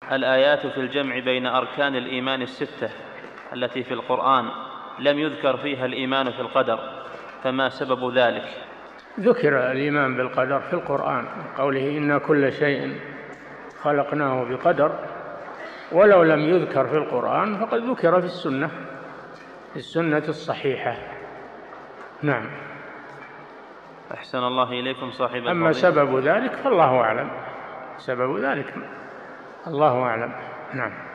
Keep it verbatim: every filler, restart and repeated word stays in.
الآيات في الجمع بين أركان الإيمان الستة التي في القرآن لم يذكر فيها الإيمان في القدر، فما سبب ذلك؟ ذكر الإيمان بالقدر في القرآن، قوله إن كل شيء خلقناه بقدر، ولو لم يذكر في القرآن فقد ذكر في السنة في السنة الصحيحة. نعم. أحسن الله إليكم صاحب. أما سبب ذلك فالله أعلم، سبب ذلك الله أعلم. نعم.